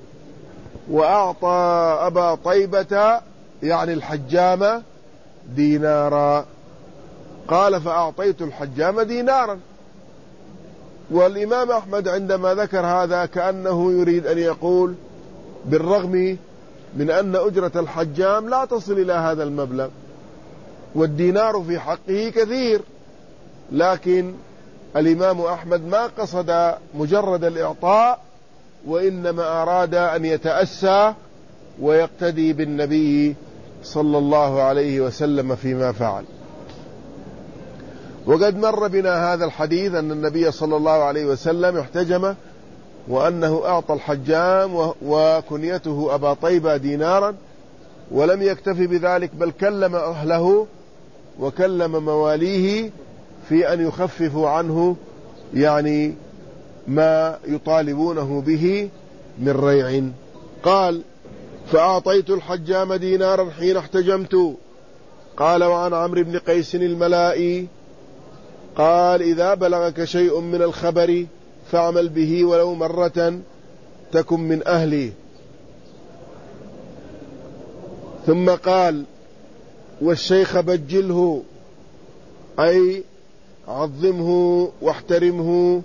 وأعطى أبا طيبة يعني الحجام دينارا. قال: فأعطيت الحجام دينارا. والإمام أحمد عندما ذكر هذا كأنه يريد أن يقول بالرغم من أن أجرة الحجام لا تصل إلى هذا المبلغ، والدينار في حقه كثير، لكن الإمام أحمد ما قصد مجرد الإعطاء، وإنما أراد أن يتأسى ويقتدي بالنبي صلى الله عليه وسلم فيما فعل. وقد مر بنا هذا الحديث أن النبي صلى الله عليه وسلم احتجم، وأنه أعطى الحجام وكنيته أبا طيبة دينارا، ولم يكتفي بذلك بل كلم أهله وكلم مواليه في أن يخففوا عنه يعني ما يطالبونه به من ريع. قال: فأعطيت الحجام دينارا حين احتجمت. قال: وعن عمرو بن قيس الملائي قال: إذا بلغك شيء من الخبر فاعمل به ولو مرة تكن من أهلي. ثم قال: والشيخ بجله، أي عظمه واحترمه،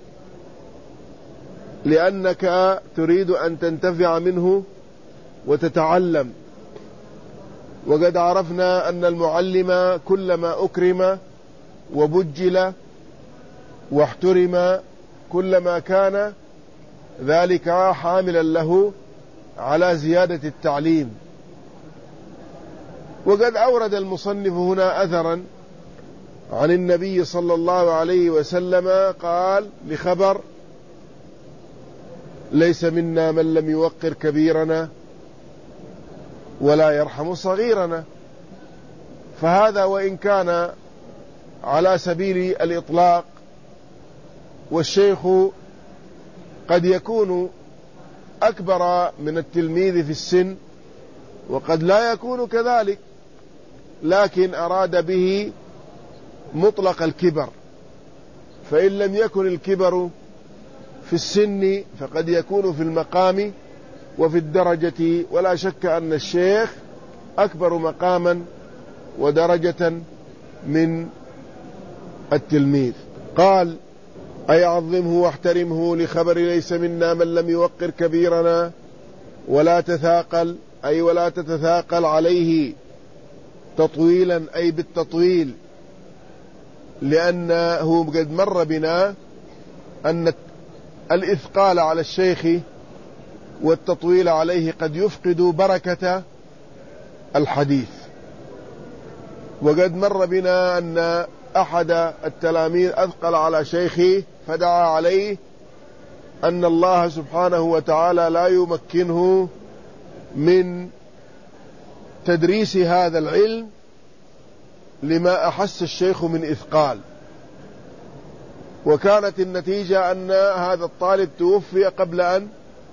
لأنك تريد أن تنتفع منه وتتعلم. وقد عرفنا أن المعلم كلما أكرم وبجل واحترم كلما كان ذلك حاملا له على زيادة التعليم. وقد أورد المصنف هنا أثرا عن النبي صلى الله عليه وسلم قال لخبر: ليس منا من لم يوقر كبيرنا ولا يرحم صغيرنا. فهذا وإن كان على سبيل الإطلاق، والشيخ قد يكون أكبر من التلميذ في السن وقد لا يكون كذلك، لكن أراد به مطلق الكبر. فإن لم يكن الكبر في السن فقد يكون في المقام وفي الدرجة، ولا شك أن الشيخ أكبر مقاما ودرجة من التلميذ. قال: أي عظمه واحترمه، لخبر ليس منا من لم يوقر كبيرنا ولا تثاقل، أي ولا تتثاقل عليه تطويلا، أي بالتطويل، لأنه قد مر بنا أن الإثقال على الشيخ والتطويل عليه قد يفقد بركة الحديث. وقد مر بنا أن أحد التلاميذ أثقل على شيخه فدعا عليه أن الله سبحانه وتعالى لا يمكنه من تدريس هذا العلم لما أحس الشيخ من إثقال. وكانت النتيجة أن هذا الطالب توفي قبل أن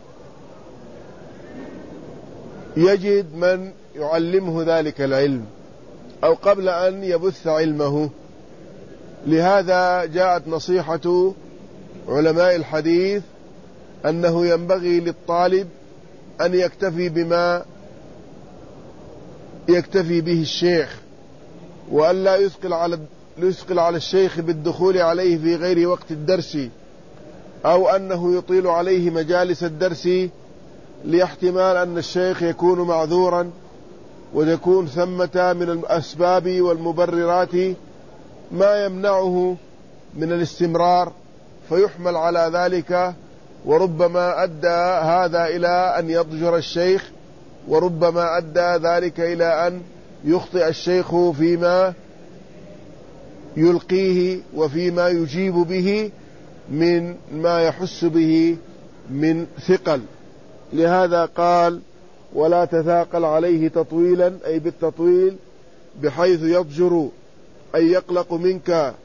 يجد من يعلمه ذلك العلم، أو قبل أن يبث علمه. لهذا جاءت نصيحة علماء الحديث أنه ينبغي للطالب أن يكتفي بما يكتفي به الشيخ، وأن لا يثقل على يثقل على الشيخ بالدخول عليه في غير وقت الدرس، أو أنه يطيل عليه مجالس الدرس لاحتمال أن الشيخ يكون معذورا وتكون ثمة من الأسباب والمبررات ما يمنعه من الاستمرار، فيحمل على ذلك، وربما أدى هذا إلى أن يضجر الشيخ، وربما أدى ذلك إلى أن يخطئ الشيخ فيما يلقيه وفيما يجيب به من ما يحس به من ثقل. لهذا قال: ولا تثاقل عليه تطويلا، أي بالتطويل بحيث يضجر أي يقلق منك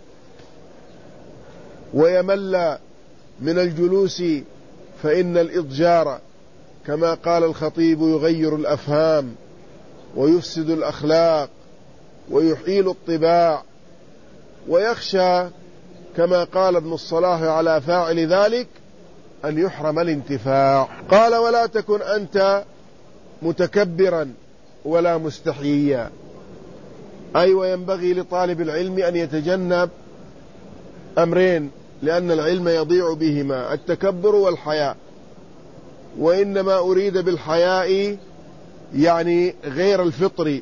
ويمل من الجلوس، فإن الإضجار كما قال الخطيب يغير الأفهام ويفسد الأخلاق ويحيل الطباع، ويخشى كما قال ابن الصلاح على فاعل ذلك أن يحرم الانتفاع. قال: ولا تكن أنت متكبرا ولا مستحييا، أي وينبغي لطالب العلم أن يتجنب أمرين، لأن العلم يضيع بهما: التكبر والحياء. وإنما أريد بالحياء يعني غير الفطري،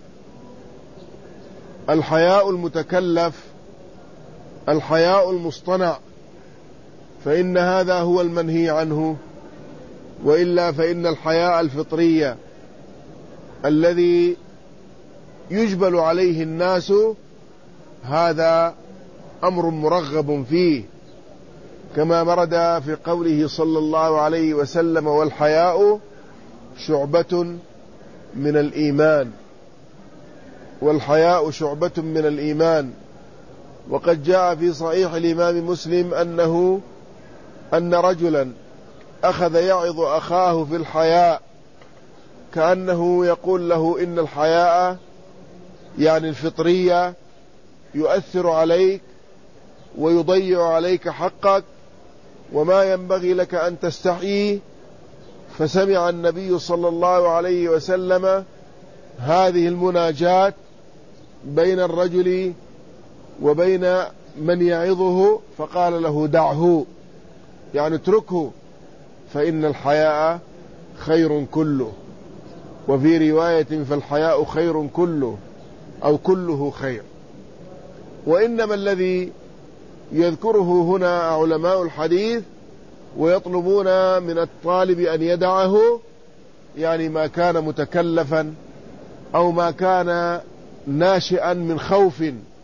الحياء المتكلف، الحياء المصطنع، فإن هذا هو المنهي عنه، وإلا فإن الحياء الفطري الذي يجبل عليه الناس هذا أمر مرغب فيه، كما ورد في قوله صلى الله عليه وسلم: والحياء شعبة من الإيمان، والحياء شعبة من الإيمان. وقد جاء في صحيح الإمام مسلم أنه أن رجلا أخذ يعظ أخاه في الحياء، كأنه يقول له: إن الحياء يعني الفطرية يؤثر عليك ويضيع عليك حقك، وما ينبغي لك أن تستحيي. فسمع النبي صلى الله عليه وسلم هذه المناجاة بين الرجل وبين من يعظه، فقال له: دعه، يعني اتركه، فإن الحياء خير كله. وفي رواية: فالحياء خير كله، أو كله خير. وإنما الذي يذكره هنا علماء الحديث ويطلبون من الطالب أن يدعه يعني ما كان متكلفا أو ما كان ناشئا من خوف.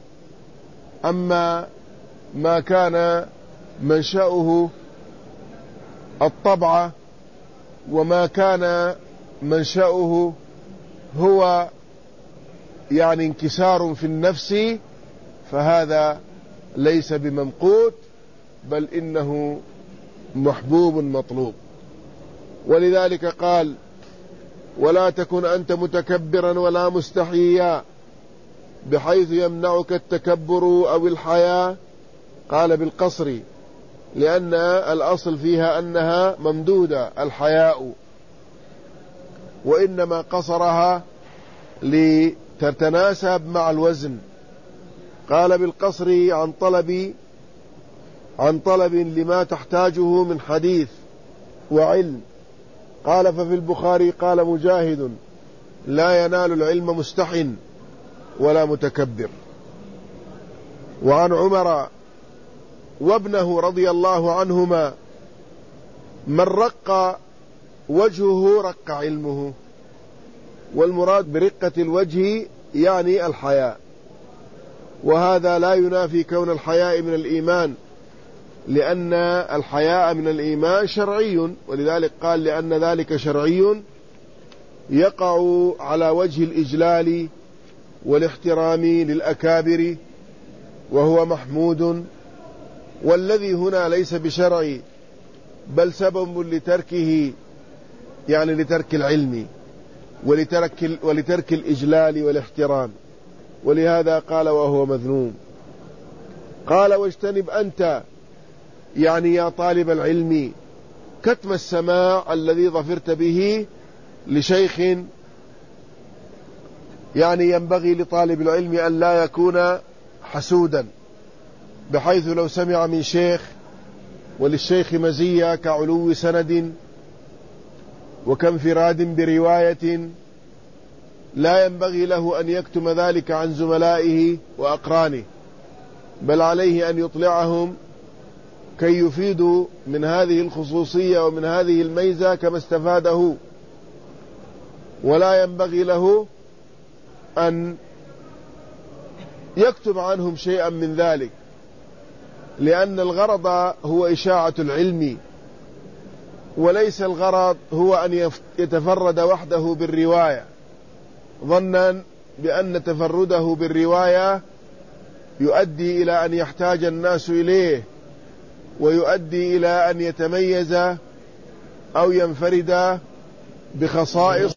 أما ما كان منشأه الطبع وما كان منشأه هو يعني انكسار في النفس، فهذا ليس بممقوت، بل إنه محبوب مطلوب. ولذلك قال: ولا تكن أنت متكبرا ولا مستحييا، بحيث يمنعك التكبر أو الحياء. قال بالقصر، لأن الأصل فيها أنها ممدودة الحياء، وإنما قصرها لتتناسب مع الوزن. قال بالقصر عن طلب عن طلب لما تحتاجه من حديث وعلم. قال: ففي البخاري قال مجاهد: لا ينال العلم مستح ولا متكبر. وعن عمر وابنه رضي الله عنهما: من رق وجهه رق علمه. والمراد برقة الوجه يعني الحياء، وهذا لا ينافي كون الحياء من الإيمان، لأن الحياء من الإيمان شرعي، ولذلك قال: لأن ذلك شرعي يقع على وجه الإجلال والاحترام للأكابر، وهو محمود. والذي هنا ليس بشرعي، بل سبب لتركه، يعني لترك العلم ولترك, ولترك الإجلال والاحترام، ولهذا قال: وهو مذموم. قال: واجتنب أنت، يعني يا طالب العلم، كتم السماع الذي ظفرت به لشيخ. يعني ينبغي لطالب العلم أن لا يكون حسودا، بحيث لو سمع من شيخ وللشيخ مزية كعلو سند وكانفراد برواية، لا ينبغي له أن يكتم ذلك عن زملائه وأقرانه، بل عليه أن يطلعهم كي يفيدوا من هذه الخصوصية ومن هذه الميزة كما استفاده، ولا ينبغي له أن يكتب عنهم شيئا من ذلك، لأن الغرض هو إشاعة العلم، وليس الغرض هو أن يتفرد وحده بالرواية ظنا بأن تفرده بالرواية يؤدي إلى أن يحتاج الناس إليه، ويؤدي إلى أن يتميز أو ينفرد بخصائص